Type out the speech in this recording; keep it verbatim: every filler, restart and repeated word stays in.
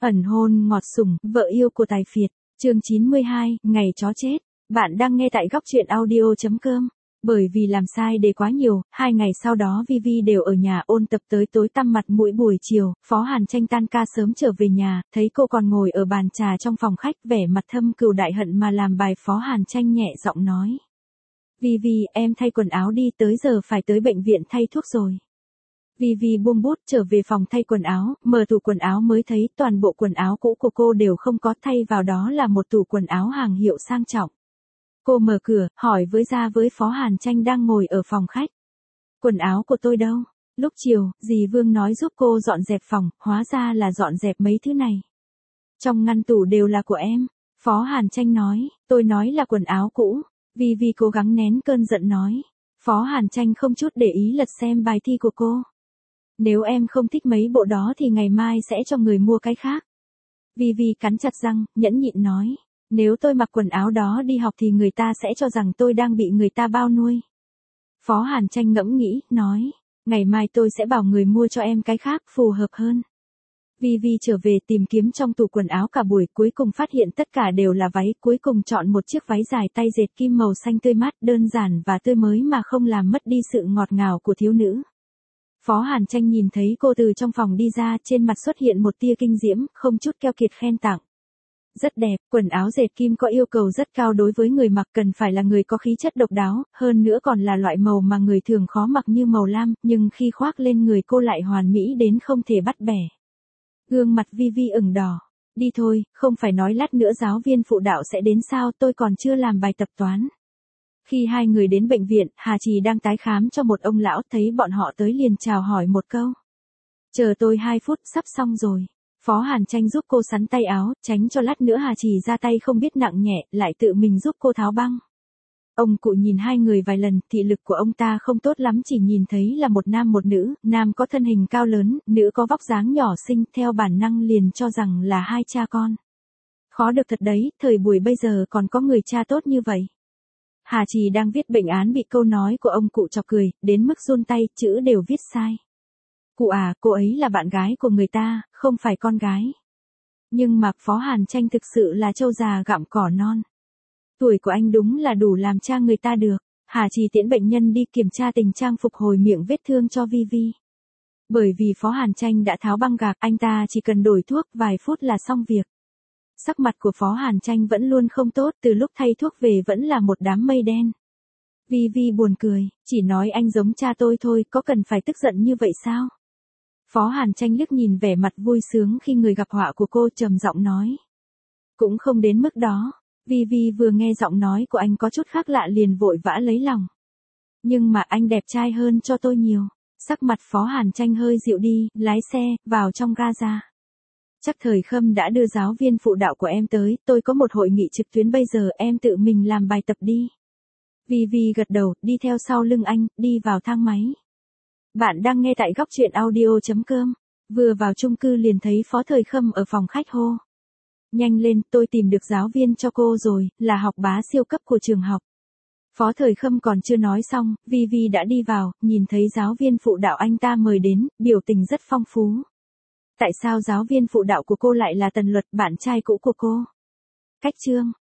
Ẩn hôn ngọt sủng, vợ yêu của tài phiệt, chương chín mươi hai, ngày chó chết. Bạn đang nghe tại góc truyện audio chấm com. Bởi vì làm sai đề quá nhiều, hai ngày sau đó Vivi đều ở nhà ôn tập tới tối tăm mặt mũi. Buổi chiều, Phó Hàn Tranh tan ca sớm trở về nhà, thấy cô còn ngồi ở bàn trà trong phòng khách, vẻ mặt thâm cừu đại hận mà làm bài. Phó Hàn Tranh nhẹ giọng nói: Vivi, em thay quần áo đi, tới giờ phải tới bệnh viện thay thuốc rồi. Vivi buông bút trở về phòng thay quần áo, mở tủ quần áo mới thấy toàn bộ quần áo cũ của cô đều không có, thay vào đó là một tủ quần áo hàng hiệu sang trọng. Cô mở cửa, hỏi với ra với Phó Hàn Tranh đang ngồi ở phòng khách: Quần áo của tôi đâu? Lúc chiều, dì Vương nói giúp cô dọn dẹp phòng, hóa ra là dọn dẹp mấy thứ này. Trong ngăn tủ đều là của em. Phó Hàn Tranh nói: Tôi nói là quần áo cũ. Vivi cố gắng nén cơn giận nói. Phó Hàn Tranh không chút để ý lật xem bài thi của cô. Nếu em không thích mấy bộ đó thì ngày mai sẽ cho người mua cái khác. Vivi cắn chặt răng, nhẫn nhịn nói. Nếu tôi mặc quần áo đó đi học thì người ta sẽ cho rằng tôi đang bị người ta bao nuôi. Phó Hàn Tranh ngẫm nghĩ, nói. Ngày mai tôi sẽ bảo người mua cho em cái khác, phù hợp hơn. Vivi trở về tìm kiếm trong tủ quần áo cả buổi, cuối cùng phát hiện tất cả đều là váy, cuối cùng chọn một chiếc váy dài tay dệt kim màu xanh tươi mát, đơn giản và tươi mới mà không làm mất đi sự ngọt ngào của thiếu nữ. Phó Hàn Tranh nhìn thấy cô từ trong phòng đi ra, trên mặt xuất hiện một tia kinh diễm, không chút keo kiệt khen tặng. Rất đẹp, quần áo dệt kim có yêu cầu rất cao đối với người mặc, cần phải là người có khí chất độc đáo, hơn nữa còn là loại màu mà người thường khó mặc như màu lam, nhưng khi khoác lên người cô lại hoàn mỹ đến không thể bắt bẻ. Gương mặt Vivi ửng đỏ. Đi thôi, không phải nói lát nữa giáo viên phụ đạo sẽ đến sao, tôi còn chưa làm bài tập toán. Khi hai người đến bệnh viện, Hà Trì đang tái khám cho một ông lão, thấy bọn họ tới liền chào hỏi một câu. Chờ tôi hai phút, sắp xong rồi. Phó Hàn Tranh giúp cô sắn tay áo, tránh cho lát nữa Hà Trì ra tay không biết nặng nhẹ, lại tự mình giúp cô tháo băng. Ông cụ nhìn hai người vài lần, thị lực của ông ta không tốt lắm, chỉ nhìn thấy là một nam một nữ, nam có thân hình cao lớn, nữ có vóc dáng nhỏ xinh, theo bản năng liền cho rằng là hai cha con. Khó được thật đấy, thời buổi bây giờ còn có người cha tốt như vậy. Hà Trì đang viết bệnh án bị câu nói của ông cụ chọc cười, đến mức run tay, chữ đều viết sai. Cụ à, cô ấy là bạn gái của người ta, không phải con gái. Nhưng mà Phó Hàn Tranh thực sự là trâu già gặm cỏ non. Tuổi của anh đúng là đủ làm cha người ta được. Hà Trì tiễn bệnh nhân đi kiểm tra tình trạng phục hồi miệng vết thương cho Vivi. Bởi vì Phó Hàn Tranh đã tháo băng gạc, anh ta chỉ cần đổi thuốc vài phút là xong việc. Sắc mặt của Phó Hàn Tranh vẫn luôn không tốt, từ lúc thay thuốc về vẫn là một đám mây đen. Vivi buồn cười, chỉ nói anh giống cha tôi thôi, có cần phải tức giận như vậy sao? Phó Hàn Tranh liếc nhìn vẻ mặt vui sướng khi người gặp họa của cô, trầm giọng nói. Cũng không đến mức đó. Vivi vừa nghe giọng nói của anh có chút khác lạ liền vội vã lấy lòng. Nhưng mà anh đẹp trai hơn cho tôi nhiều. Sắc mặt Phó Hàn Tranh hơi dịu đi, lái xe, vào trong ga-ra. Chắc thời Khâm đã đưa giáo viên phụ đạo của em tới, tôi có một hội nghị trực tuyến bây giờ, em tự mình làm bài tập đi. Vivi gật đầu, đi theo sau lưng anh, đi vào thang máy. Bạn đang nghe tại góc truyện audio chấm com. Vừa vào chung cư liền thấy Phó Thời Khâm ở phòng khách hô. Nhanh lên, tôi tìm được giáo viên cho cô rồi, là học bá siêu cấp của trường học. Phó Thời Khâm còn chưa nói xong, Vivi đã đi vào, nhìn thấy giáo viên phụ đạo anh ta mời đến, biểu tình rất phong phú. Tại sao giáo viên phụ đạo của cô lại là Tần Luật, bạn trai cũ của cô? Cách chương.